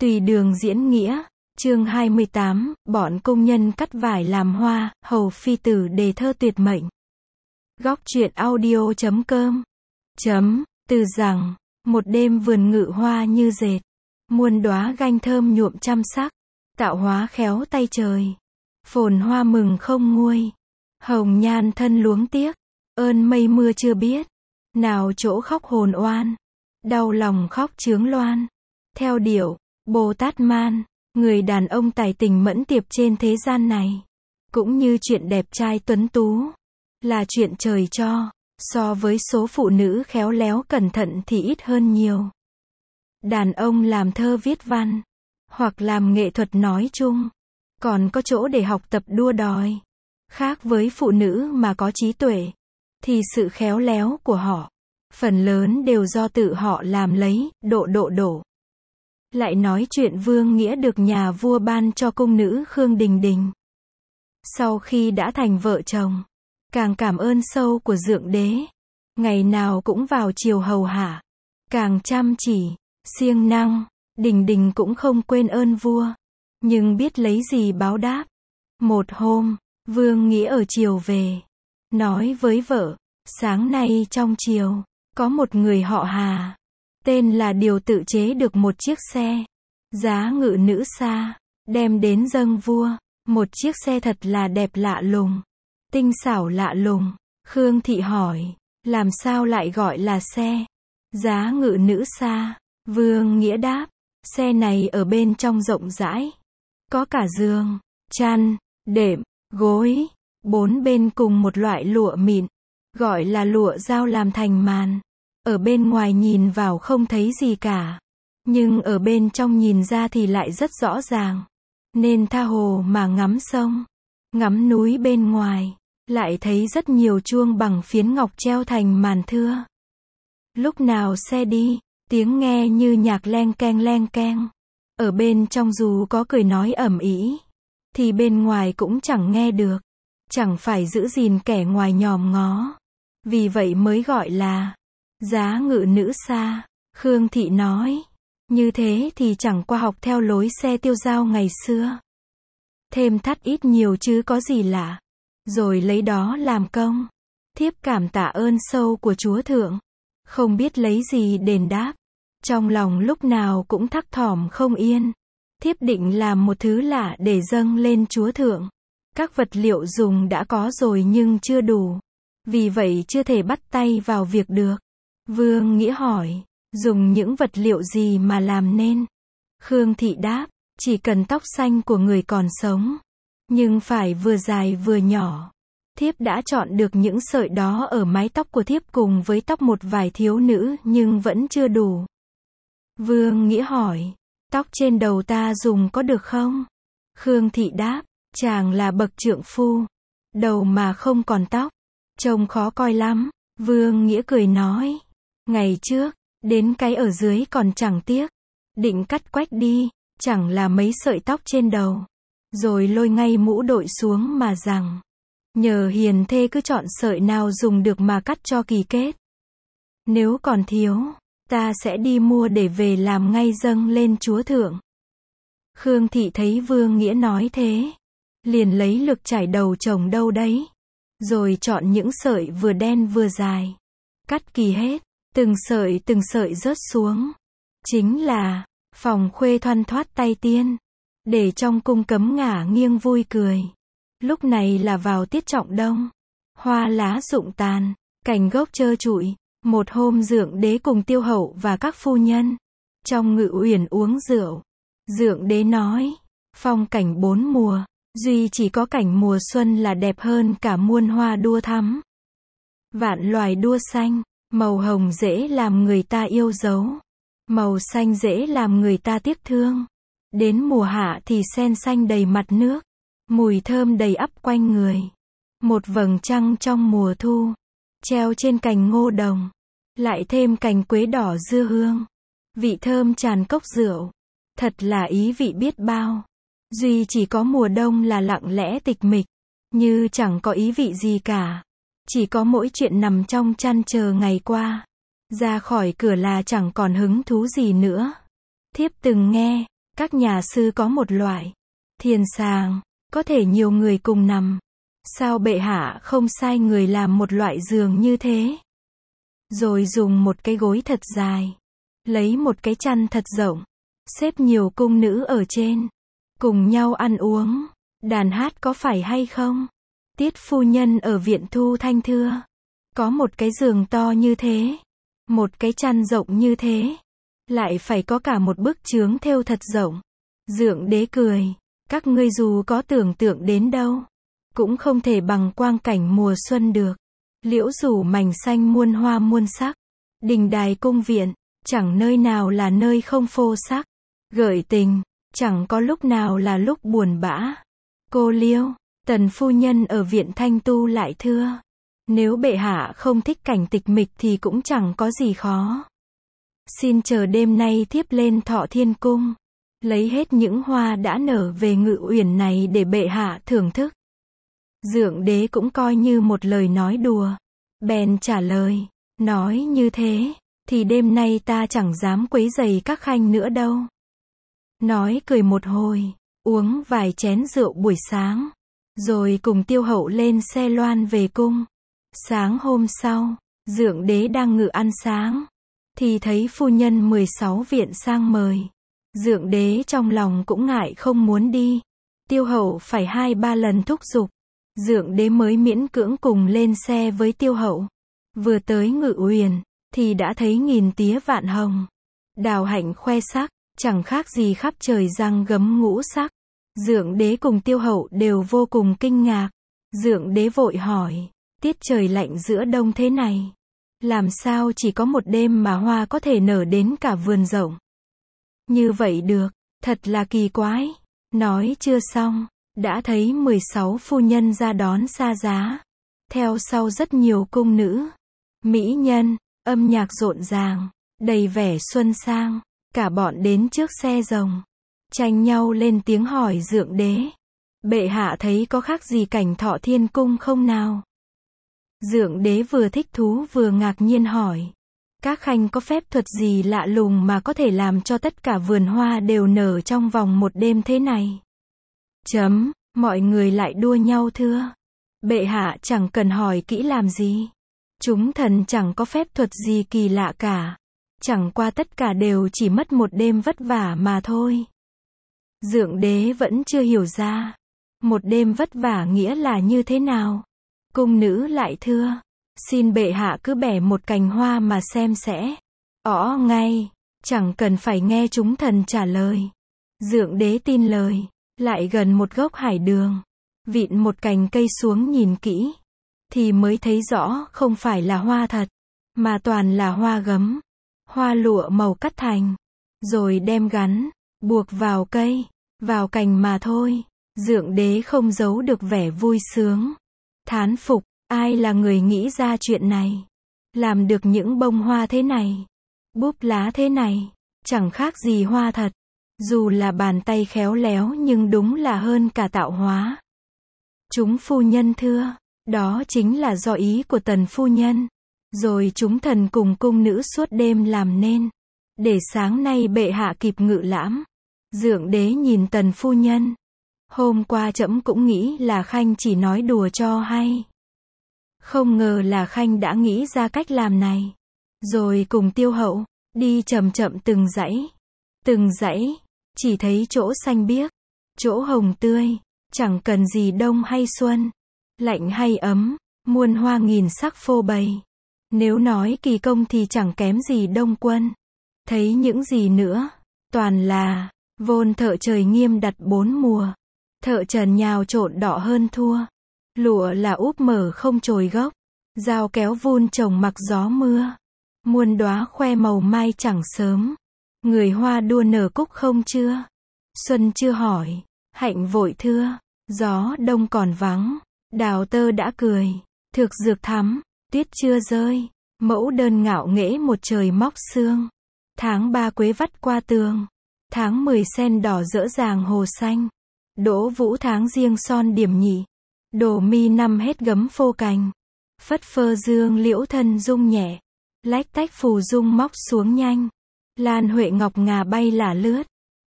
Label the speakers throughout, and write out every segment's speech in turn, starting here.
Speaker 1: Tùy đường diễn nghĩa, chương 28, bọn công nhân cắt vải làm hoa, hầu phi tử đề thơ tuyệt mệnh. Góc truyện audio.com Từ rằng, một đêm vườn ngự hoa như dệt, muôn đóa ganh thơm nhuộm trăm sắc, tạo hóa khéo tay trời, phồn hoa mừng không nguôi, hồng nhan thân luống tiếc, ơn mây mưa chưa biết, nào chỗ khóc hồn oan, đau lòng khóc chướng loan. Theo điệu Bồ Tát Man, người đàn ông tài tình mẫn tiệp trên thế gian này, cũng như chuyện đẹp trai tuấn tú, là chuyện trời cho, so với số phụ nữ khéo léo cẩn thận thì ít hơn nhiều. Đàn ông làm thơ viết văn, hoặc làm nghệ thuật nói chung, còn có chỗ để học tập đua đòi. Khác với phụ nữ mà có trí tuệ, thì sự khéo léo của họ, phần lớn đều do tự họ làm lấy, đổ. Lại nói chuyện Vương Nghĩa được nhà vua ban cho cung nữ Khương Đình Đình. Sau khi đã thành vợ chồng, càng cảm ơn sâu của Dượng Đế, ngày nào cũng vào chiều hầu hạ, càng chăm chỉ, siêng năng. Đình Đình cũng không quên ơn vua, nhưng biết lấy gì báo đáp. Một hôm, Vương Nghĩa ở chiều về, nói với vợ, sáng nay trong chiều, có một người họ Hà, tên là Điều tự chế được một chiếc xe, giá ngự nữ xa, đem đến dâng vua. Một chiếc xe thật là đẹp lạ lùng, tinh xảo lạ lùng. Khương thị hỏi, làm sao lại gọi là xe giá ngự nữ xa? Vương Nghĩa đáp, xe này ở bên trong rộng rãi, có cả giường, chăn, đệm, gối, bốn bên cùng một loại lụa mịn, gọi là lụa dao làm thành màn. Ở bên ngoài nhìn vào không thấy gì cả, nhưng ở bên trong nhìn ra thì lại rất rõ ràng. Nên tha hồ mà ngắm sông, ngắm núi bên ngoài, lại thấy rất nhiều chuông bằng phiến ngọc treo thành màn thưa. Lúc nào xe đi, tiếng nghe như nhạc leng keng. Ở bên trong dù có cười nói ầm ĩ, thì bên ngoài cũng chẳng nghe được, chẳng phải giữ gìn kẻ ngoài nhòm ngó. Vì vậy mới gọi là giá ngự nữ xa. Khương thị nói, như thế thì chẳng qua học theo lối xe tiêu dao ngày xưa. Thêm thắt ít nhiều chứ có gì lạ. Rồi lấy đó làm công. Thiếp cảm tạ ơn sâu của Chúa Thượng, không biết lấy gì đền đáp. Trong lòng lúc nào cũng thắc thỏm không yên. Thiếp định làm một thứ lạ để dâng lên Chúa Thượng. Các vật liệu dùng đã có rồi nhưng chưa đủ, vì vậy chưa thể bắt tay vào việc được. Vương Nghĩa hỏi, dùng những vật liệu gì mà làm nên? Khương thị đáp, chỉ cần tóc xanh của người còn sống, nhưng phải vừa dài vừa nhỏ. Thiếp đã chọn được những sợi đó ở mái tóc của thiếp cùng với tóc một vài thiếu nữ nhưng vẫn chưa đủ. Vương Nghĩa hỏi, tóc trên đầu ta dùng có được không? Khương thị đáp, chàng là bậc trượng phu, đầu mà không còn tóc, trông khó coi lắm. Vương Nghĩa cười nói, ngày trước, đến cái ở dưới còn chẳng tiếc, định cắt quách đi, chẳng là mấy sợi tóc trên đầu, rồi lôi ngay mũ đội xuống mà rằng, nhờ hiền thê cứ chọn sợi nào dùng được mà cắt cho kỳ kết. Nếu còn thiếu, ta sẽ đi mua để về làm ngay dâng lên Chúa Thượng. Khương thị thấy Vương Nghĩa nói thế, liền lấy lược trải đầu chồng đâu đấy, rồi chọn những sợi vừa đen vừa dài, cắt kỳ hết, từng sợi rớt xuống. Chính là phòng khuê thoăn thoát tay tiên, để trong cung cấm ngả nghiêng vui cười. Lúc này là vào tiết trọng đông, hoa lá rụng tàn, cành gốc trơ trụi. Một hôm Dượng Đế cùng Tiêu Hậu và các phu nhân trong ngự uyển uống rượu. Dượng Đế nói, phong cảnh bốn mùa, duy chỉ có cảnh mùa xuân là đẹp hơn cả muôn hoa đua thắm. Vạn loài đua xanh, màu hồng dễ làm người ta yêu dấu, màu xanh dễ làm người ta tiếc thương. Đến mùa hạ thì sen xanh đầy mặt nước, mùi thơm đầy ắp quanh người. Một vầng trăng trong mùa thu, treo trên cành ngô đồng, lại thêm cành quế đỏ dưa hương, vị thơm tràn cốc rượu, thật là ý vị biết bao. Duy chỉ có mùa đông là lặng lẽ tịch mịch, như chẳng có ý vị gì cả, chỉ có mỗi chuyện nằm trong chăn chờ ngày qua, ra khỏi cửa là chẳng còn hứng thú gì nữa. Thiếp từng nghe Các nhà sư có một loại thiền sàng, có thể nhiều người cùng nằm. Sao bệ hạ không sai người làm một loại giường như thế? Rồi dùng một cái gối thật dài, lấy một cái chăn thật rộng, xếp nhiều cung nữ ở trên, cùng nhau ăn uống, đàn hát có phải hay không? Tiết phu nhân ở viện Thu Thanh thưa, có một cái giường to như thế, một cái chăn rộng như thế, lại phải có cả một bức chướng thêu thật rộng. Dượng đế cười, các ngươi dù có tưởng tượng đến đâu, cũng không thể bằng quang cảnh mùa xuân được. Liễu rủ mảnh xanh muôn hoa muôn sắc, đình đài cung viện, chẳng nơi nào là nơi không phô sắc, gợi tình, chẳng có lúc nào là lúc buồn bã. Cô Liêu, tần phu nhân ở viện Thanh Tu lại thưa, nếu bệ hạ không thích cảnh tịch mịch thì cũng chẳng có gì khó. Xin chờ đêm nay thiếp lên Thọ Thiên Cung, lấy hết những hoa đã nở về Ngự Uyển này để bệ hạ thưởng thức. Dượng đế cũng coi như một lời nói đùa, bèn trả lời, nói như thế, thì đêm nay ta chẳng dám quấy rầy các khanh nữa đâu. Nói cười một hồi, uống vài chén rượu buổi sáng, rồi cùng Tiêu Hậu lên xe loan về cung. Sáng hôm sau, dượng đế đang ngự ăn sáng, thì thấy phu nhân 16 viện sang mời. Dượng đế trong lòng cũng ngại không muốn đi. Tiêu Hậu phải 2-3 lần thúc giục, dượng đế mới miễn cưỡng cùng lên xe với Tiêu Hậu. Vừa tới Ngự Uyển, thì đã thấy nghìn tía vạn hồng, đào hạnh khoe sắc, chẳng khác gì khắp trời răng gấm ngũ sắc. Dượng đế cùng Tiêu Hậu đều vô cùng kinh ngạc. Dượng đế vội hỏi, tiết trời lạnh giữa đông thế này, làm sao chỉ có một đêm mà hoa có thể nở đến cả vườn rộng? Như vậy được, thật là kỳ quái. Nói chưa xong, đã thấy 16 phu nhân ra đón xa giá, theo sau rất nhiều cung nữ, mỹ nhân, âm nhạc rộn ràng, đầy vẻ xuân sang, cả bọn đến trước xe rồng, tranh nhau lên tiếng hỏi dượng đế, bệ hạ thấy có khác gì cảnh Thọ Thiên Cung không nào? Dượng đế vừa thích thú vừa ngạc nhiên hỏi, các khanh có phép thuật gì lạ lùng mà có thể làm cho tất cả vườn hoa đều nở trong vòng một đêm thế này? Mọi người lại đua nhau thưa, bệ hạ chẳng cần hỏi kỹ làm gì. Chúng thần chẳng có phép thuật gì kỳ lạ cả. Chẳng qua tất cả đều chỉ mất một đêm vất vả mà thôi. Dượng đế vẫn chưa hiểu ra, một đêm vất vả nghĩa là như thế nào. Cung nữ lại thưa, xin bệ hạ cứ bẻ một cành hoa mà xem sẽ rõ ngay, chẳng cần phải nghe chúng thần trả lời. Dượng đế tin lời, lại gần một gốc hải đường, vịn một cành cây xuống nhìn kỹ, thì mới thấy rõ không phải là hoa thật, mà toàn là hoa gấm, hoa lụa màu cắt thành, rồi đem gắn, buộc vào cây, vào cành mà thôi. Dượng đế không giấu được vẻ vui sướng, thán phục, ai là người nghĩ ra chuyện này, làm được những bông hoa thế này, búp lá thế này, chẳng khác gì hoa thật, dù là bàn tay khéo léo nhưng đúng là hơn cả tạo hóa. Chúng phu nhân thưa, đó chính là do ý của tần phu nhân, rồi chúng thần cùng cung nữ suốt đêm làm nên, để sáng nay bệ hạ kịp ngự lãm. Dượng đế nhìn tần phu nhân, hôm qua trẫm cũng nghĩ là khanh chỉ nói đùa cho hay, không ngờ là khanh đã nghĩ ra cách làm này. Rồi cùng Tiêu Hậu đi chậm chậm từng dãy, chỉ thấy chỗ xanh biếc, chỗ hồng tươi, chẳng cần gì đông hay xuân, lạnh hay ấm, muôn hoa nghìn sắc phô bày. Nếu nói kỳ công thì chẳng kém gì Đông Quân. Thấy những gì nữa, toàn là vôn thợ trời nghiêm đặt 4 mùa, thợ trần nhào trộn đỏ hơn thua, lụa là úp mở không chồi gốc, dao kéo vun trồng mặc gió mưa, muôn đóa khoe màu mai chẳng sớm, người hoa đua nở cúc không chưa, xuân chưa hỏi, hạnh vội thưa, gió đông còn vắng, đào tơ đã cười, thực dược thắm, tuyết chưa rơi, mẫu đơn ngạo nghễ một trời móc sương, tháng 3 quế vắt qua tường, tháng 10 sen đỏ rỡ ràng hồ xanh, đỗ vũ tháng riêng son điểm nhị, đồ mi năm hết gấm phô cành, phất phơ dương liễu thân rung nhẹ, lách tách phù dung móc xuống nhanh, lan huệ ngọc ngà bay lả lướt,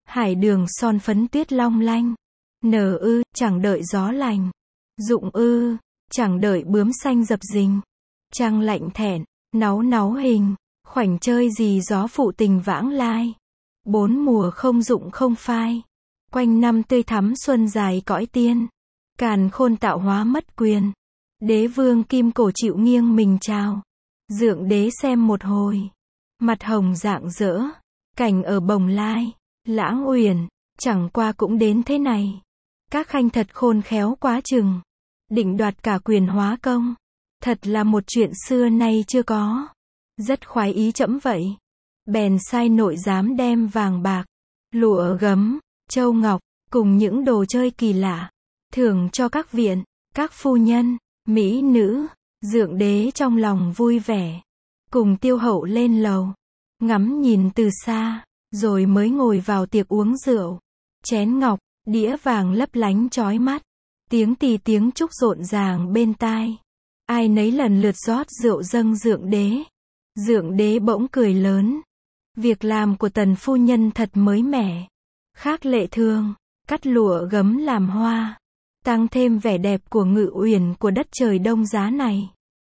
Speaker 1: Hải đường son phấn tuyết long lanh. Nở ư, chẳng đợi gió lành. Rụng ư, chẳng đợi bướm xanh dập dình. Trăng lạnh thẹn, náu náu hình. Khoảnh chơi gì gió phụ tình vãng lai. Bốn mùa không rụng không phai. Quanh năm tươi thắm xuân dài cõi tiên. Càn khôn tạo hóa mất quyền. Đế vương kim cổ chịu nghiêng mình chào. Dượng đế xem một hồi. Mặt hồng rạng rỡ. Cảnh ở bồng lai. Lãng uyển. Chẳng qua cũng đến thế này. Các khanh thật khôn khéo quá chừng. Định đoạt cả quyền hóa công. Thật là một chuyện xưa nay chưa có. Rất khoái ý trẫm vậy. Bèn sai nội giám đem vàng bạc, lụa gấm, châu ngọc, cùng những đồ chơi kỳ lạ. Thưởng cho các viện, các phu nhân, mỹ nữ. Dượng đế trong lòng vui vẻ. Cùng tiêu hậu lên lầu. Ngắm nhìn từ xa. Rồi mới ngồi vào tiệc uống rượu. Chén ngọc, đĩa vàng lấp lánh chói mắt. Tiếng tỳ tiếng trúc rộn ràng bên tai. Ai nấy lần lượt rót rượu dâng dượng đế. Dượng đế bỗng cười lớn. Việc làm của tần phu nhân thật mới mẻ. Khác lệ thường, cắt lụa gấm làm hoa. Tăng thêm vẻ đẹp của Ngự Uyển của đất trời đông giá này.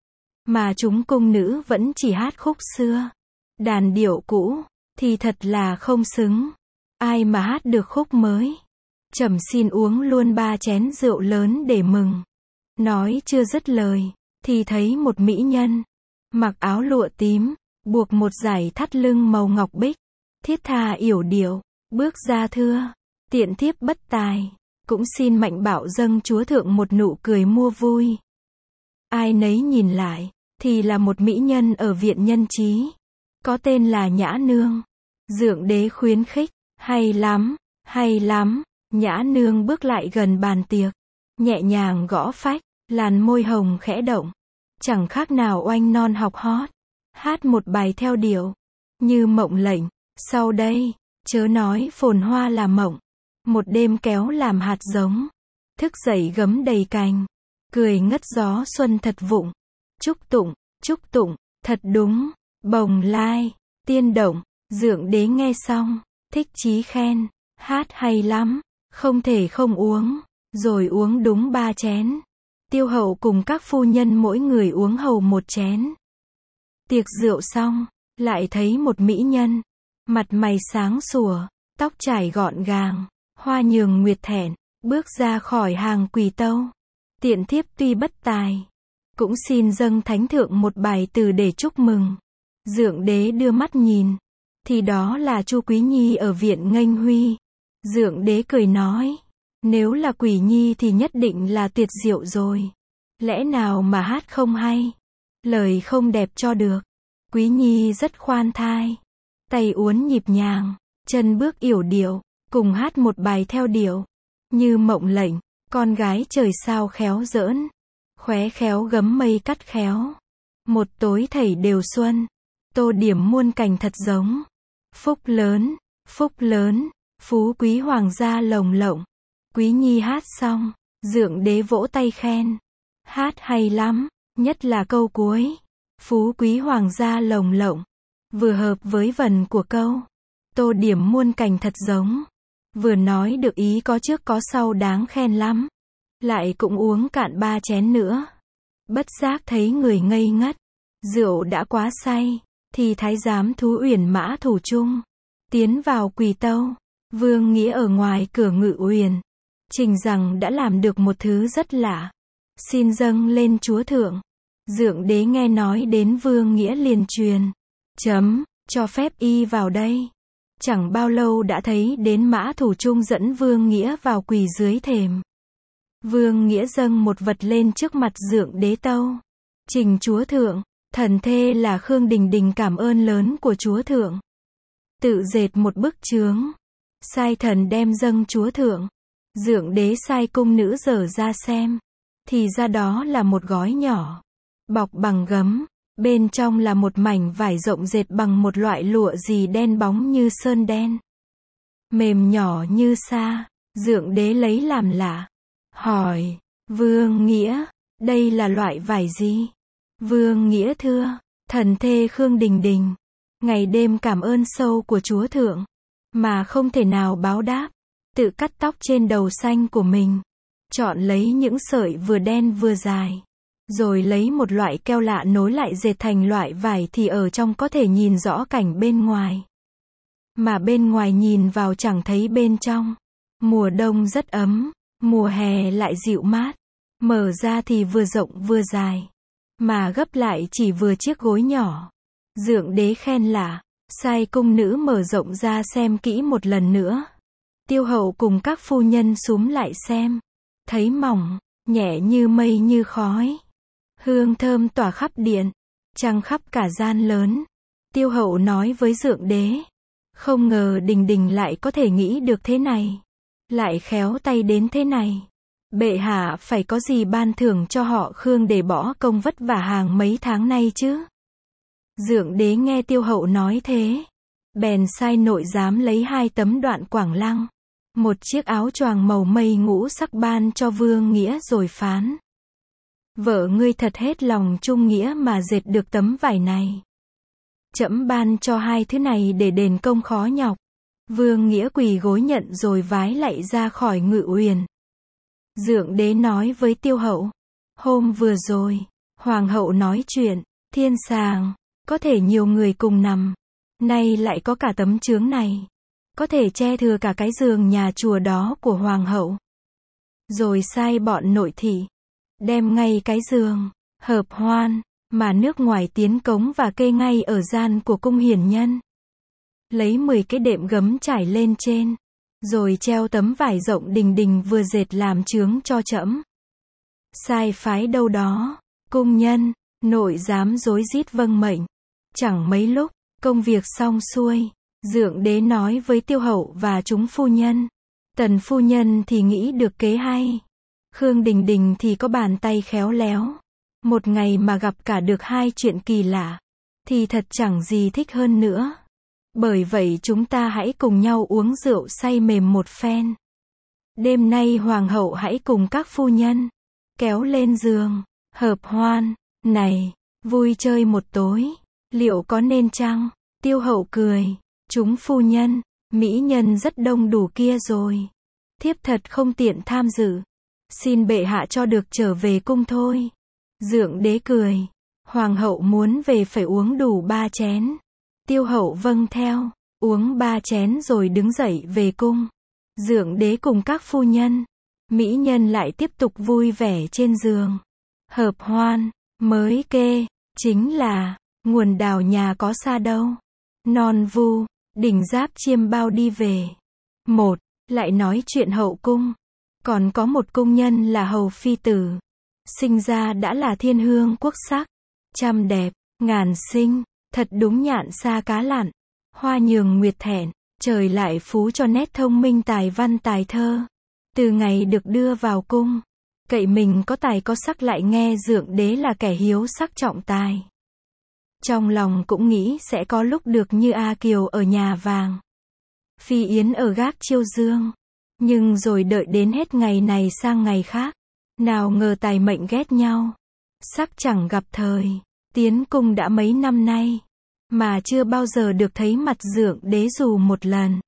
Speaker 1: Mà chúng cung nữ vẫn chỉ hát khúc xưa. Đàn điệu cũ, thì thật là không xứng. Ai mà hát được khúc mới. Trẫm xin uống luôn 3 chén rượu lớn để mừng. Nói chưa dứt lời, thì thấy một mỹ nhân. Mặc áo lụa tím, buộc một dải thắt lưng màu ngọc bích. Thiết tha yểu điệu, bước ra thưa. Tiện thiếp bất tài. Cũng xin mạnh bạo dâng chúa thượng một nụ cười mua vui. Ai nấy nhìn lại, thì là một mỹ nhân ở viện nhân trí. Có tên là Nhã Nương. Dượng đế khuyến khích. Hay lắm, hay lắm. Nhã Nương bước lại gần bàn tiệc. Nhẹ nhàng gõ phách, làn môi hồng khẽ động. Chẳng khác nào oanh non học hót. Hát một bài theo điệu. Như mộng lệnh. Sau đây, chớ nói phồn hoa là mộng. Một đêm kéo làm hạt giống. Thức dậy gấm đầy cành. Cười ngất gió xuân thật vụng. Chúc tụng, thật đúng. Bồng lai, tiên động. Dượng đế nghe xong, thích chí khen. Hát hay lắm, không thể không uống. Rồi uống đúng 3 chén. Tiêu hậu cùng các phu nhân mỗi người uống hầu 1 chén. Tiệc rượu xong, lại thấy một mỹ nhân. Mặt mày sáng sủa, tóc trải gọn gàng, hoa nhường nguyệt thẹn, bước ra khỏi hàng quỳ tâu. Tiện thiếp tuy bất tài, cũng xin dâng thánh thượng một bài từ để chúc mừng. Dượng đế đưa mắt nhìn, thì đó là Chu Quý Nhi ở viện nghênh huy. Dượng đế cười nói, nếu là Quỷ Nhi thì nhất định là tuyệt diệu rồi. Lẽ nào mà hát không hay, lời không đẹp cho được. Quý Nhi rất khoan thai, tay uốn nhịp nhàng, chân bước yểu điệu, cùng hát một bài theo điệu. Như mộng lệnh, con gái trời sao khéo giỡn, khóe khéo gấm mây cắt khéo. Một tối thảy đều xuân, tô điểm muôn cảnh thật giống. Phúc lớn, phú quý hoàng gia lồng lộng. Quý Nhi hát xong, dượng đế vỗ tay khen. Hát hay lắm, nhất là câu cuối. Phú quý hoàng gia lồng lộng. Vừa hợp với vần của câu. Tô điểm muôn cảnh thật giống. Vừa nói được ý có trước có sau đáng khen lắm. Lại cũng uống cạn 3 chén nữa. Bất giác thấy người ngây ngất. Rượu đã quá say. Thì thái giám Thú Uyển Mã Thủ Trung tiến vào quỳ tâu. Vương Nghĩa ở ngoài cửa Ngự Uyển trình rằng đã làm được một thứ rất lạ. Xin dâng lên chúa thượng. Dượng đế nghe nói đến Vương Nghĩa liền truyền. Cho phép y vào đây. Chẳng bao lâu đã thấy đến Mã Thủ Trung dẫn Vương Nghĩa vào quỳ dưới thềm. Vương Nghĩa dâng một vật lên trước mặt dượng đế tâu. Trình chúa thượng, thần thê là Khương Đình Đình cảm ơn lớn của chúa thượng. Tự dệt một bức chướng. Sai thần đem dâng chúa thượng. Dượng đế sai cung nữ dở ra xem. Thì ra đó là một gói nhỏ. Bọc bằng gấm. Bên trong là một mảnh vải rộng dệt bằng một loại lụa gì đen bóng như sơn đen. Mềm nhỏ như sa. Dượng đế lấy làm lạ. Hỏi, Vương Nghĩa, đây là loại vải gì? Vương Nghĩa thưa, thần thê Khương Đình Đình. Ngày đêm cảm ơn sâu của chúa thượng. mà không thể nào báo đáp. Tự cắt tóc trên đầu xanh của mình. Chọn lấy những sợi vừa đen vừa dài. Rồi lấy một loại keo lạ nối lại dệt thành loại vải thì ở trong có thể nhìn rõ cảnh bên ngoài. Mà bên ngoài nhìn vào chẳng thấy bên trong. Mùa đông rất ấm, mùa hè lại dịu mát. Mở ra thì vừa rộng vừa dài. Mà gấp lại chỉ vừa chiếc gối nhỏ. Dượng đế khen lạ, sai cung nữ mở rộng ra xem kỹ một lần nữa. Tiêu hậu cùng các phu nhân xúm lại xem. Thấy mỏng, nhẹ như mây như khói. Hương thơm tỏa khắp điện, trăng khắp cả gian lớn. Tiêu hậu nói với dượng đế. Không ngờ Đình Đình lại có thể nghĩ được thế này. Lại khéo tay đến thế này. Bệ hạ phải có gì ban thưởng cho họ Khương để bỏ công vất vả hàng mấy tháng nay chứ. Dượng đế nghe tiêu hậu nói thế. Bèn sai nội giám lấy 2 tấm đoạn quảng lăng. Một chiếc áo choàng màu mây ngũ sắc ban cho Vương Nghĩa rồi phán. Vợ ngươi thật hết lòng trung nghĩa mà dệt được tấm vải này. Trẫm ban cho 2 thứ này để đền công khó nhọc. Vương Nghĩa quỳ gối nhận rồi vái lạy ra khỏi ngự uyển. Dượng đế nói với tiêu hậu. Hôm vừa rồi, hoàng hậu nói chuyện, thiên sàng, có thể nhiều người cùng nằm. Nay lại có cả tấm chướng này. Có thể che thừa cả cái giường nhà chùa đó của hoàng hậu. Rồi sai bọn nội thị. Đem ngay cái giường, hợp hoan, mà nước ngoài tiến cống và kê ngay ở gian của cung hiển nhân. Lấy 10 cái đệm gấm trải lên trên. Rồi treo tấm vải rộng Đình Đình vừa dệt làm chướng cho trẫm. Sai phái đâu đó, cung nhân, nội giám rối rít vâng mệnh. Chẳng mấy lúc, công việc xong xuôi. Dượng đế nói với tiêu hậu và chúng phu nhân. Tần phu nhân thì nghĩ được kế hay. Khương Đình Đình thì có bàn tay khéo léo. Một ngày mà gặp cả được 2 chuyện kỳ lạ. Thì thật chẳng gì thích hơn nữa. Bởi vậy chúng ta hãy cùng nhau uống rượu say mềm một phen. Đêm nay hoàng hậu hãy cùng các phu nhân. Kéo lên giường, hợp hoan, này, vui chơi một tối. Liệu có nên chăng? Tiêu hậu cười. Chúng phu nhân, mỹ nhân rất đông đủ kia rồi. Thiếp thật không tiện tham dự. Xin bệ hạ cho được trở về cung thôi. Dượng đế cười. Hoàng hậu muốn về phải uống đủ 3 chén. Tiêu hậu vâng theo. Uống 3 chén rồi đứng dậy về cung. Dượng đế cùng các phu nhân. Mỹ nhân lại tiếp tục vui vẻ trên giường. Hợp hoan, mới kê. Chính là, nguồn đào nhà có xa đâu. Non vu, đỉnh giáp chiêm bao đi về. Một, lại nói chuyện hậu cung. Còn có một cung nhân là hầu phi tử. Sinh ra đã là thiên hương quốc sắc. Trăm đẹp, ngàn xinh, thật đúng nhạn sa cá lặn. Hoa nhường nguyệt thẹn, trời lại phú cho nét thông minh tài văn tài thơ. Từ ngày được đưa vào cung, cậy mình có tài có sắc lại nghe dượng đế là kẻ hiếu sắc trọng tài. Trong lòng cũng nghĩ sẽ có lúc được như A Kiều ở nhà vàng. Phi Yến ở gác chiêu dương. Nhưng rồi đợi đến hết ngày này sang ngày khác. Nào ngờ tài mệnh ghét nhau. Sắc chẳng gặp thời. Tiến cung đã mấy năm nay. Mà chưa bao giờ được thấy mặt dượng đế dù một lần.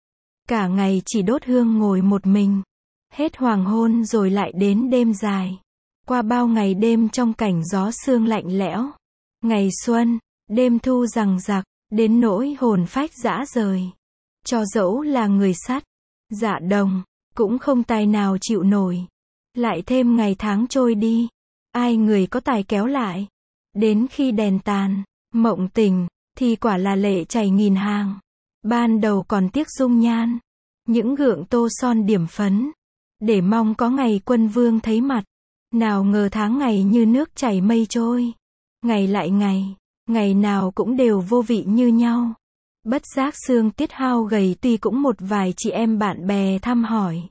Speaker 1: Cả ngày chỉ đốt hương ngồi một mình. Hết hoàng hôn rồi lại đến đêm dài. Qua bao ngày đêm trong cảnh gió sương lạnh lẽo. Ngày xuân, đêm thu giằng giặc, đến nỗi hồn phách rã rời. Cho dẫu là người sắt, dạ đồng, cũng không tài nào chịu nổi. Lại thêm ngày tháng trôi đi, ai người có tài kéo lại. Đến khi đèn tàn, mộng tình, thì quả là lệ chảy nghìn hàng. Ban đầu còn tiếc dung nhan, những gượng tô son điểm phấn, để mong có ngày quân vương thấy mặt. Nào ngờ tháng ngày như nước chảy mây trôi. Ngày lại ngày, ngày nào cũng đều vô vị như nhau. Bất giác xương tiết hao gầy tuy cũng một vài chị em bạn bè thăm hỏi.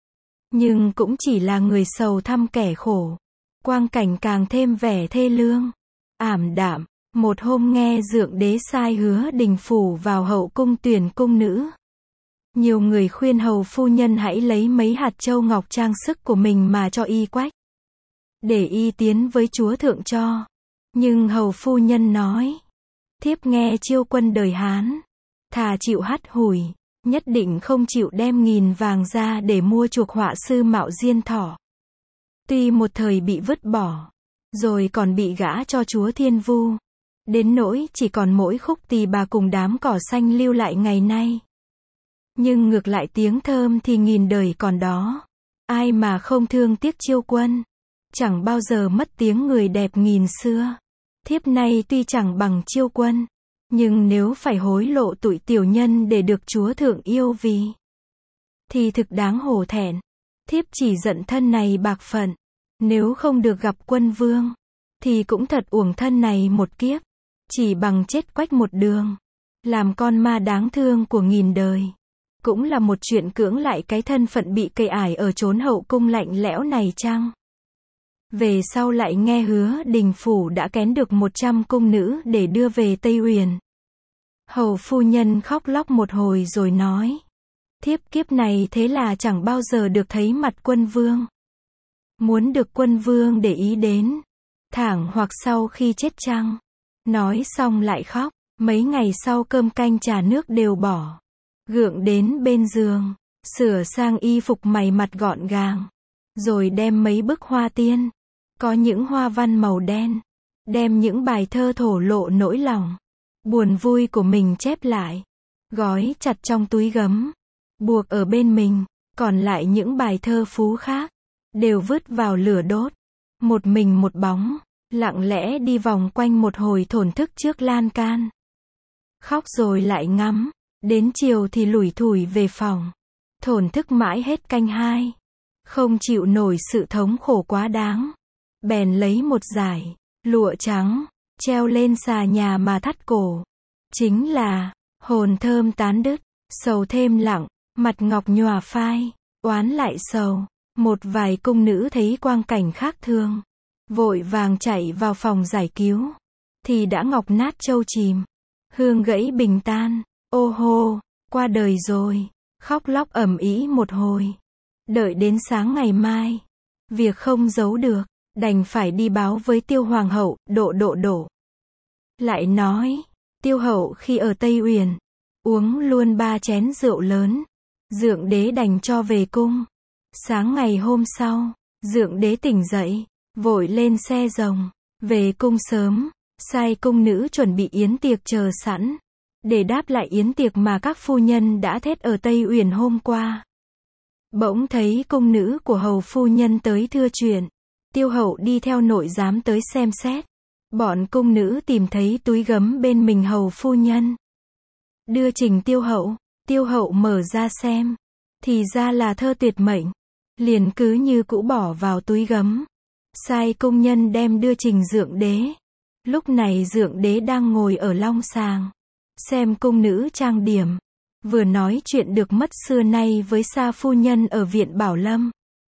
Speaker 1: Nhưng cũng chỉ là người sầu thăm kẻ khổ. Quang cảnh càng thêm vẻ thê lương. Ảm đạm, một hôm nghe dượng đế sai Hứa Đình phủ vào hậu cung tuyển cung nữ. Nhiều người khuyên hầu phu nhân hãy lấy mấy hạt châu ngọc trang sức của mình mà cho y quách. Để y tiến với chúa thượng cho. Nhưng hầu phu nhân nói. Thiếp nghe chiêu quân đời Hán. Thà chịu hắt hủi. nhất định không chịu đem 1000 vàng ra để mua chuộc họa sư Mạo Diên Thọ. Tuy một thời bị vứt bỏ, rồi còn bị gã cho chúa Thiên Vu, đến nỗi chỉ còn mỗi khúc tỳ bà cùng đám cỏ xanh lưu lại ngày nay. Nhưng ngược lại tiếng thơm thì 1000 đời còn đó. Ai mà không thương tiếc Chiêu Quân, chẳng bao giờ mất tiếng người đẹp 1000 xưa. Thiếp nay tuy chẳng bằng Chiêu Quân, nhưng nếu phải hối lộ tụi tiểu nhân để được chúa thượng yêu vì, thì thực đáng hổ thẹn. Thiếp chỉ giận thân này bạc phận, nếu không được gặp Quân vương, thì cũng thật uổng thân này một kiếp, chỉ bằng chết quách một đường, làm con ma đáng thương của 1000 đời. Cũng là một chuyện cưỡng lại cái thân phận bị cây ải ở chốn hậu cung lạnh lẽo này chăng? Về sau lại nghe hứa Đình Phủ đã kén được 100 cung nữ để đưa về Tây Uyển. Hầu phu nhân khóc lóc một hồi rồi nói, thiếp kiếp này thế là chẳng bao giờ được thấy mặt Quân vương. Muốn được Quân vương để ý đến, thẳng hoặc sau khi chết chăng? Nói xong lại khóc, mấy ngày sau cơm canh trà nước đều bỏ. Gượng đến bên giường, sửa sang y phục mày mặt gọn gàng, rồi đem mấy bức hoa tiên, có những hoa văn màu đen, đem những bài thơ thổ lộ nỗi lòng, buồn vui của mình chép lại, gói chặt trong túi gấm, buộc ở bên mình, còn lại những bài thơ phú khác, đều vứt vào lửa đốt. Một mình một bóng, lặng lẽ đi vòng quanh một hồi thổn thức trước lan can. Khóc rồi lại ngắm. Đến chiều thì lủi thủi về phòng, thổn thức mãi hết canh 2, không chịu nổi sự thống khổ quá đáng, bèn lấy một dải lụa trắng, treo lên xà nhà mà thắt cổ. Chính là, hồn thơm tán đứt, sầu thêm lặng, mặt ngọc nhòa phai, oán lại sầu. Một vài cung nữ thấy quang cảnh khác thường, vội vàng chạy vào phòng giải cứu, thì đã ngọc nát châu chìm, hương gãy bình tan. Ô hô, qua đời rồi, khóc lóc ầm ĩ một hồi. Đợi đến sáng ngày mai, việc không giấu được, đành phải đi báo với Tiêu Hoàng hậu, Độ. Lại nói, Tiêu hậu khi ở Tây Uyển, uống luôn 3 chén rượu lớn, Dượng đế đành cho về cung. Sáng ngày hôm sau, Dượng đế tỉnh dậy, vội lên xe rồng, về cung sớm, sai cung nữ chuẩn bị yến tiệc chờ sẵn, để đáp lại yến tiệc mà các phu nhân đã thết ở Tây Uyển hôm qua. Bỗng thấy cung nữ của hầu phu nhân tới thưa chuyện. Tiêu hậu đi theo nội giám tới xem xét. Bọn cung nữ tìm thấy túi gấm bên mình hầu phu nhân, đưa trình Tiêu hậu mở ra xem, thì ra là thơ tuyệt mệnh. Liền cứ như cũ bỏ vào túi gấm, sai công nhân đem đưa trình Dượng đế. Lúc này Dượng đế đang ngồi ở long sàng, xem cung nữ trang điểm, vừa nói chuyện được mất xưa nay với Sa phu nhân ở viện Bảo Lâm.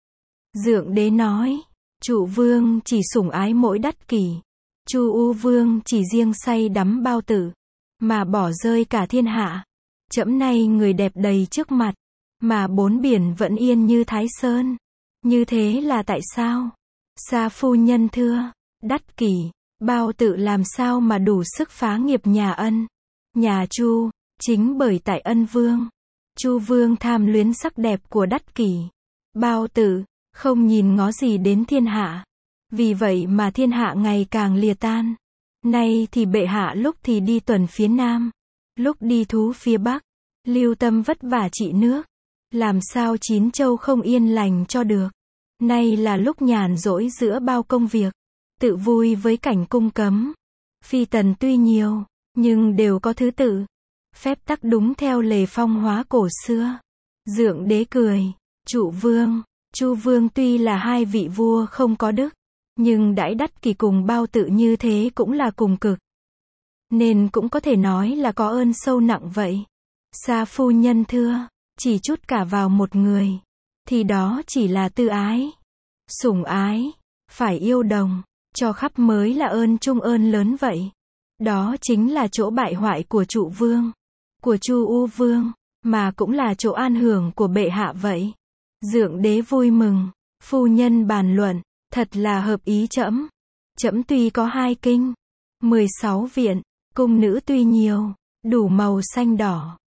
Speaker 1: Dượng đế nói, Trụ vương chỉ sủng ái mỗi Đắt Kỷ, Chu U vương chỉ riêng say đắm Bao Tử, mà bỏ rơi cả thiên hạ. Trẫm nay người đẹp đầy trước mặt, mà bốn biển vẫn yên như Thái Sơn. Như thế là tại sao? Sa phu nhân thưa, Đắt Kỷ, Bao Tử làm sao mà đủ sức phá nghiệp nhà Ân, nhà Chu, chính bởi tại Ân vương. Chu vương tham luyến sắc đẹp của Đắt Kỷ. Bao Tử không nhìn ngó gì đến thiên hạ. Vì vậy mà thiên hạ ngày càng lìa tan. Nay thì bệ hạ lúc thì đi tuần phía Nam, lúc đi thú phía Bắc, lưu tâm vất vả trị nước, làm sao chín châu không yên lành cho được. Nay là lúc nhàn rỗi giữa bao công việc, tự vui với cảnh cung cấm. Phi tần tuy nhiều, nhưng đều có thứ tự, phép tắc đúng theo lề phong hóa cổ xưa. Dượng đế cười, Trụ vương, Chu vương tuy là hai vị vua không có đức, nhưng đãi Đắt Kỷ cùng Bao Tử như thế cũng là cùng cực, nên cũng có thể nói là có ơn sâu nặng vậy. Sa phu nhân thưa, chỉ chút cả vào một người, thì đó chỉ là tư ái, sủng ái, phải yêu đồng, cho khắp mới là ơn trung ơn lớn vậy. Đó chính là chỗ bại hoại của Trụ vương, của Chu U vương, mà cũng là chỗ an hưởng của bệ hạ vậy. Dượng đế vui mừng, phu nhân bàn luận, thật là hợp ý trẫm. Trẫm tuy có 2 kinh, 16 viện, cung nữ tuy nhiều, đủ màu xanh đỏ,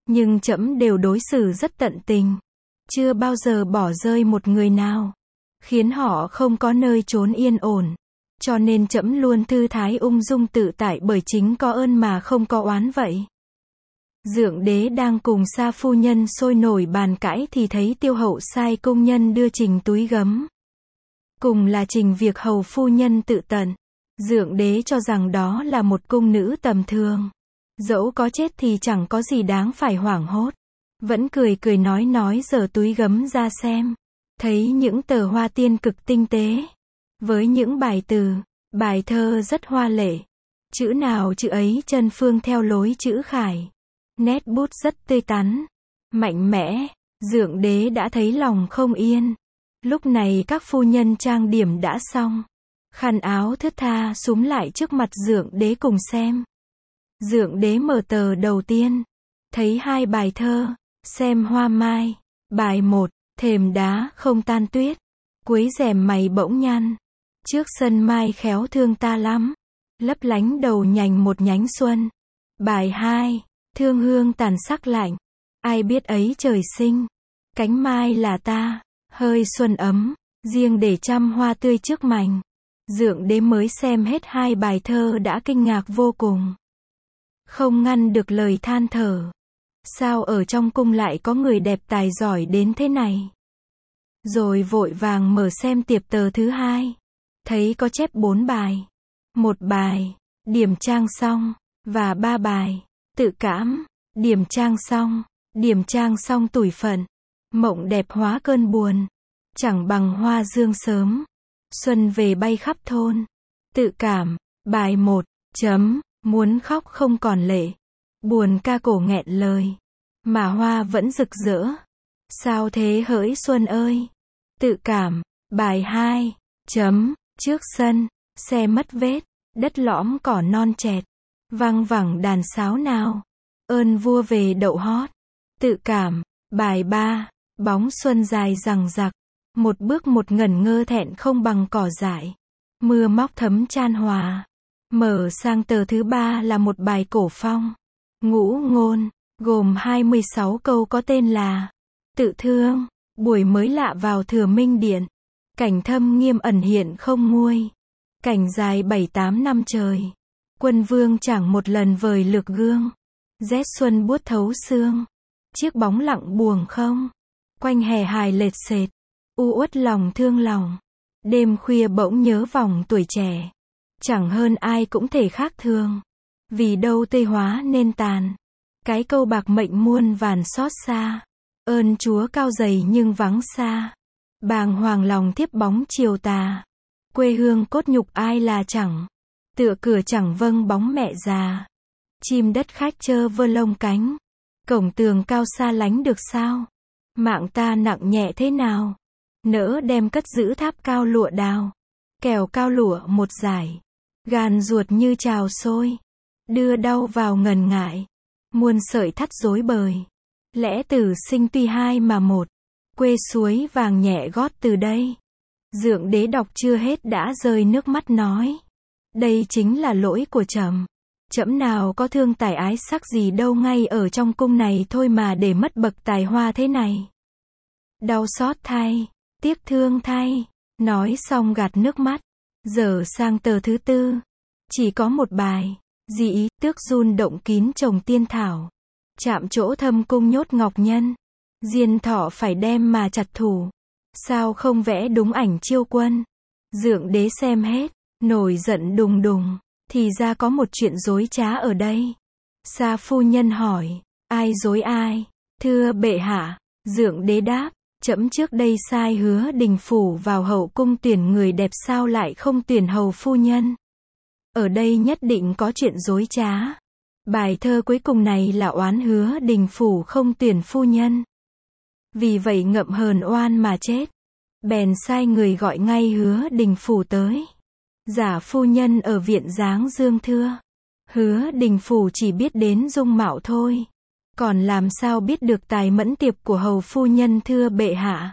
Speaker 1: Nhưng trẫm đều đối xử rất tận tình, chưa bao giờ bỏ rơi một người nào, khiến họ không có nơi trốn yên ổn. Cho nên trẫm luôn thư thái ung dung tự tại bởi chính có ơn mà không có oán vậy. Dượng đế đang cùng Sa phu nhân sôi nổi bàn cãi thì thấy Tiêu hậu sai cung nhân đưa trình túi gấm. Cùng là trình việc hầu phu nhân tự tận. Dượng đế cho rằng đó là một cung nữ tầm thường. Dẫu có chết thì chẳng có gì đáng phải hoảng hốt. Vẫn cười cười nói giở túi gấm ra xem. Thấy những tờ hoa tiên cực tinh tế. Với những bài từ, bài thơ rất hoa lệ. Chữ nào chữ ấy chân phương theo lối chữ khải. Nét bút rất tươi tắn, mạnh mẽ. Dượng đế đã thấy lòng không yên. Lúc này các phu nhân trang điểm đã xong. Khăn áo thướt tha súm lại trước mặt dượng đế cùng xem. Dượng đế mở tờ đầu tiên. Thấy hai bài thơ. Xem hoa mai. Bài 1, thềm đá không tan tuyết. Cuối rèm mày bỗng nhăn. Trước sân mai khéo thương ta lắm. Lấp lánh đầu nhành một nhánh xuân. Bài 2, thương hương tàn sắc lạnh. Ai biết ấy trời sinh. Cánh mai là ta. Hơi xuân ấm. Riêng để trăm hoa tươi trước mành. Dượng đế mới xem hết hai bài thơ đã kinh ngạc vô cùng. Không ngăn được lời than thở. Sao ở trong cung lại có người đẹp tài giỏi đến thế này? Rồi vội vàng mở xem tiệp tờ thứ hai. Thấy có chép 4 bài. 1 bài, điểm trang xong, và 3 bài, tự cảm, điểm trang xong tủi phận. Mộng đẹp hóa cơn buồn. Chẳng bằng hoa dương sớm. Xuân về bay khắp thôn. Tự cảm, bài 1, muốn khóc không còn lệ. Buồn ca cổ nghẹn lời. Mà hoa vẫn rực rỡ. Sao thế hỡi xuân ơi. Tự cảm, bài 2, trước sân, xe mất vết, đất lõm cỏ non chẹt. Văng vẳng đàn sáo nào. Ơn vua về đậu hót. Tự cảm, bài 3, bóng xuân dài rằng rặc. Một bước một ngẩn ngơ thẹn không bằng cỏ dại. Mưa móc thấm chan hòa. Mở sang tờ thứ 3 là một bài cổ phong. Ngũ ngôn, gồm 26 câu có tên là Tự thương, buổi mới lạ vào Thừa Minh Điện. Cảnh thâm nghiêm ẩn hiện không nguôi. Cảnh dài 7-8 năm trời. Quân vương chẳng một lần vời lược gương. Rét xuân buốt thấu xương. Chiếc bóng lặng buồng không. Quanh hè hài lệt sệt. U uất lòng thương lòng. Đêm khuya bỗng nhớ vòng tuổi trẻ. Chẳng hơn ai cũng thể khác thường. Vì đâu tây hóa nên tàn. Cái câu bạc mệnh muôn vàn xót xa. Ơn Chúa cao dày nhưng vắng xa. Bàng hoàng lòng thiếp bóng chiều tà. Quê hương cốt nhục ai là chẳng. Tựa cửa chẳng vâng bóng mẹ già. Chim đất khách chơ vơ lông cánh. Cổng tường cao xa lánh được sao? Mạng ta nặng nhẹ thế nào? Nỡ đem cất giữ tháp cao lụa đào. Kèo cao lụa một dải. Gan ruột như trào sôi. Đưa đau vào ngần ngại. Muôn sợi thắt rối bời. Lẽ tử sinh tuy hai mà một. Quê suối vàng nhẹ gót từ đây. Dượng đế đọc chưa hết đã rơi nước mắt nói. Đây chính là lỗi của trẫm. Trẫm nào có thương tài ái sắc gì đâu, ngay ở trong cung này thôi mà để mất bậc tài hoa thế này. Đau xót thay, tiếc thương thay. Nói xong gạt nước mắt. Dở sang tờ thứ 4. Chỉ có một bài. Dị ý, tước run động kín trồng tiên thảo. Chạm chỗ thâm cung nhốt ngọc nhân. Diên thọ phải đem mà chặt thủ. Sao không vẽ đúng ảnh chiêu quân? Dượng đế xem hết. Nổi giận đùng đùng. Thì ra có một chuyện dối trá ở đây. Sa phu nhân hỏi. Ai dối ai? Thưa bệ hạ. Dượng đế đáp. Trẫm trước đây sai hứa đình phủ vào hậu cung tuyển người đẹp, sao lại không tuyển hầu phu nhân? Ở đây nhất định có chuyện dối trá. Bài thơ cuối cùng này là oán hứa đình phủ không tuyển phu nhân. Vì vậy ngậm hờn oan mà chết. Bèn sai người gọi ngay hứa đình phủ tới. Giả phu nhân ở viện dáng dương thưa. Hứa đình phủ chỉ biết đến dung mạo thôi. Còn làm sao biết được tài mẫn tiệp của hầu phu nhân thưa bệ hạ.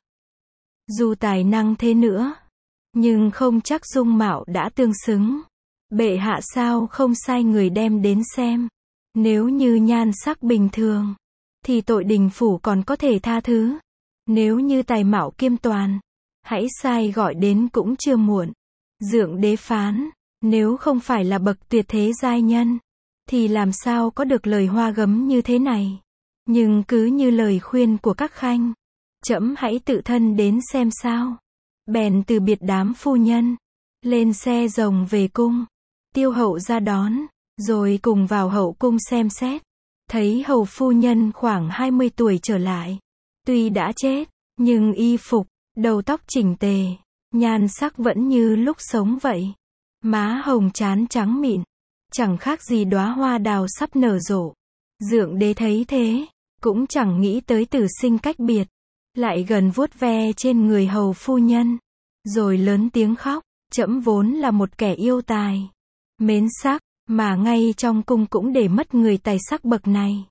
Speaker 1: Dù tài năng thế nữa, nhưng không chắc dung mạo đã tương xứng. Bệ hạ sao không sai người đem đến xem. Nếu như nhan sắc bình thường, thì tội đình phủ còn có thể tha thứ. Nếu như tài mạo kiêm toàn, hãy sai gọi đến cũng chưa muộn. Dượng đế phán, nếu không phải là bậc tuyệt thế giai nhân, thì làm sao có được lời hoa gấm như thế này. Nhưng cứ như lời khuyên của các khanh, trẫm hãy tự thân đến xem sao. Bèn từ biệt đám phu nhân, lên xe rồng về cung. Tiêu hậu ra đón, rồi cùng vào hậu cung xem xét. Thấy hầu phu nhân khoảng 20 tuổi trở lại. Tuy đã chết, nhưng y phục, đầu tóc chỉnh tề, nhan sắc vẫn như lúc sống vậy. Má hồng trán trắng mịn, chẳng khác gì đóa hoa đào sắp nở rộ. Dượng đế thấy thế, cũng chẳng nghĩ tới tử sinh cách biệt, lại gần vuốt ve trên người hầu phu nhân, rồi lớn tiếng khóc, trẫm vốn là một kẻ yêu tài, mến sắc, mà ngay trong cung cũng để mất người tài sắc bậc này.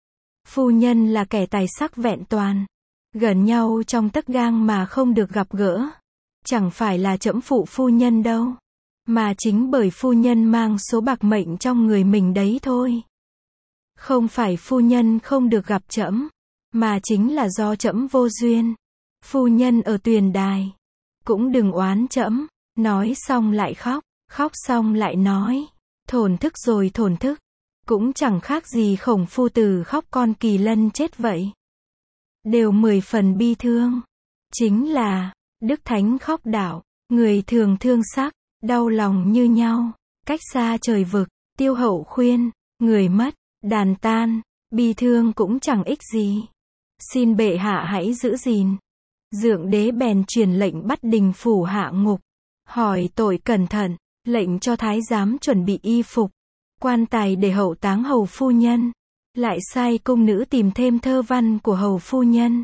Speaker 1: Phu nhân là kẻ tài sắc vẹn toàn, gần nhau trong tấc gang mà không được gặp gỡ. Chẳng phải là trẫm phụ phu nhân đâu, mà chính bởi phu nhân mang số bạc mệnh trong người mình đấy thôi. Không phải phu nhân không được gặp trẫm, mà chính là do trẫm vô duyên. Phu nhân ở tuyền đài, cũng đừng oán trẫm. Nói xong lại khóc, khóc xong lại nói, thổn thức rồi thổn thức, cũng chẳng khác gì Khổng phu tử khóc con kỳ lân chết vậy. Đều 10 phần bi thương. Chính là, Đức Thánh khóc đạo, người thường thương sắc, đau lòng như nhau, cách xa trời vực. Tiêu hậu khuyên, người mất, đàn tan, bi thương cũng chẳng ích gì. Xin bệ hạ hãy giữ gìn. Dượng đế bèn truyền lệnh bắt đình phủ hạ ngục, hỏi tội cẩn thận, lệnh cho thái giám chuẩn bị y phục, quan tài để hậu táng hầu phu nhân, lại sai cung nữ tìm thêm thơ văn của hầu phu nhân.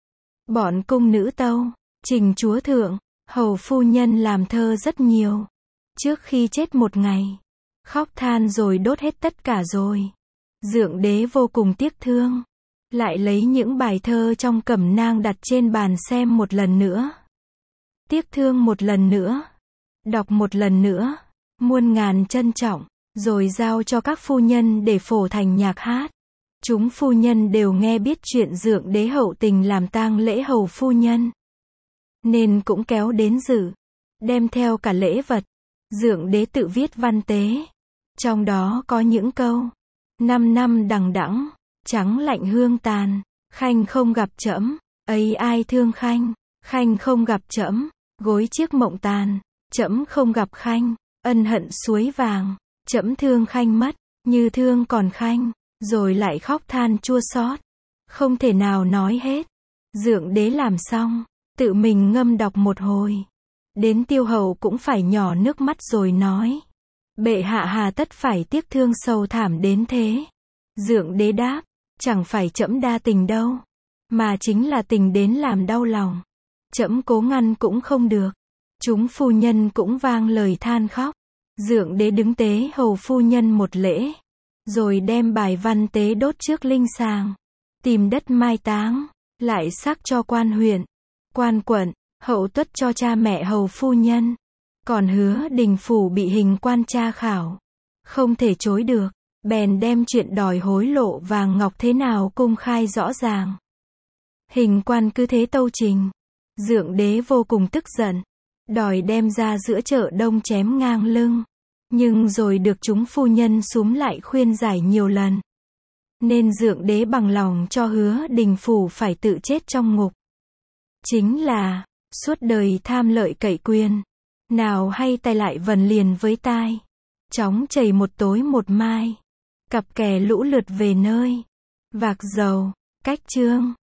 Speaker 1: Bọn cung nữ tâu, trình chúa thượng, hầu phu nhân làm thơ rất nhiều, trước khi chết một ngày, khóc than rồi đốt hết tất cả rồi. Dượng đế vô cùng tiếc thương, lại lấy những bài thơ trong cẩm nang đặt trên bàn xem một lần nữa. Tiếc thương một lần nữa, đọc một lần nữa, muôn ngàn trân trọng, rồi giao cho các phu nhân để phổ thành nhạc hát. Chúng phu nhân đều nghe biết chuyện dượng đế hậu tình làm tang lễ hầu phu nhân, nên cũng kéo đến dự, đem theo cả lễ vật. Dượng đế tự viết văn tế, trong đó có những câu: 5 năm đằng đẵng, trắng lạnh hương tàn, khanh không gặp trẫm, ấy ai thương khanh, khanh không gặp trẫm, gối chiếc mộng tàn, trẫm không gặp khanh, ân hận suối vàng, trẫm thương khanh mất, như thương còn khanh, rồi lại khóc than chua xót, không thể nào nói hết. Dượng đế làm xong, tự mình ngâm đọc một hồi, đến tiêu hậu cũng phải nhỏ nước mắt rồi nói: bệ hạ hà tất phải tiếc thương sầu thảm đến thế. Dượng đế đáp, chẳng phải trẫm đa tình đâu, mà chính là tình đến làm đau lòng. Trẫm cố ngăn cũng không được. Chúng phu nhân cũng vang lời than khóc. Dượng đế đứng tế hầu phu nhân một lễ, rồi đem bài văn tế đốt trước linh sàng, tìm đất mai táng, lại xác cho quan huyện, quan quận, hậu tuất cho cha mẹ hầu phu nhân. Còn hứa đình phủ bị hình quan tra khảo, không thể chối được, bèn đem chuyện đòi hối lộ vàng ngọc thế nào công khai rõ ràng. Hình quan cứ thế tâu trình. Dượng đế vô cùng tức giận, đòi đem ra giữa chợ đông chém ngang lưng, nhưng rồi được chúng phu nhân xúm lại khuyên giải nhiều lần, nên dượng đế bằng lòng cho hứa đình phủ phải tự chết trong ngục. Chính là, suốt đời tham lợi cậy quyền, nào hay tay lại vần liền với tai, chóng chảy một tối một mai, cặp kè lũ lượt về nơi, vạc dầu, cách chương.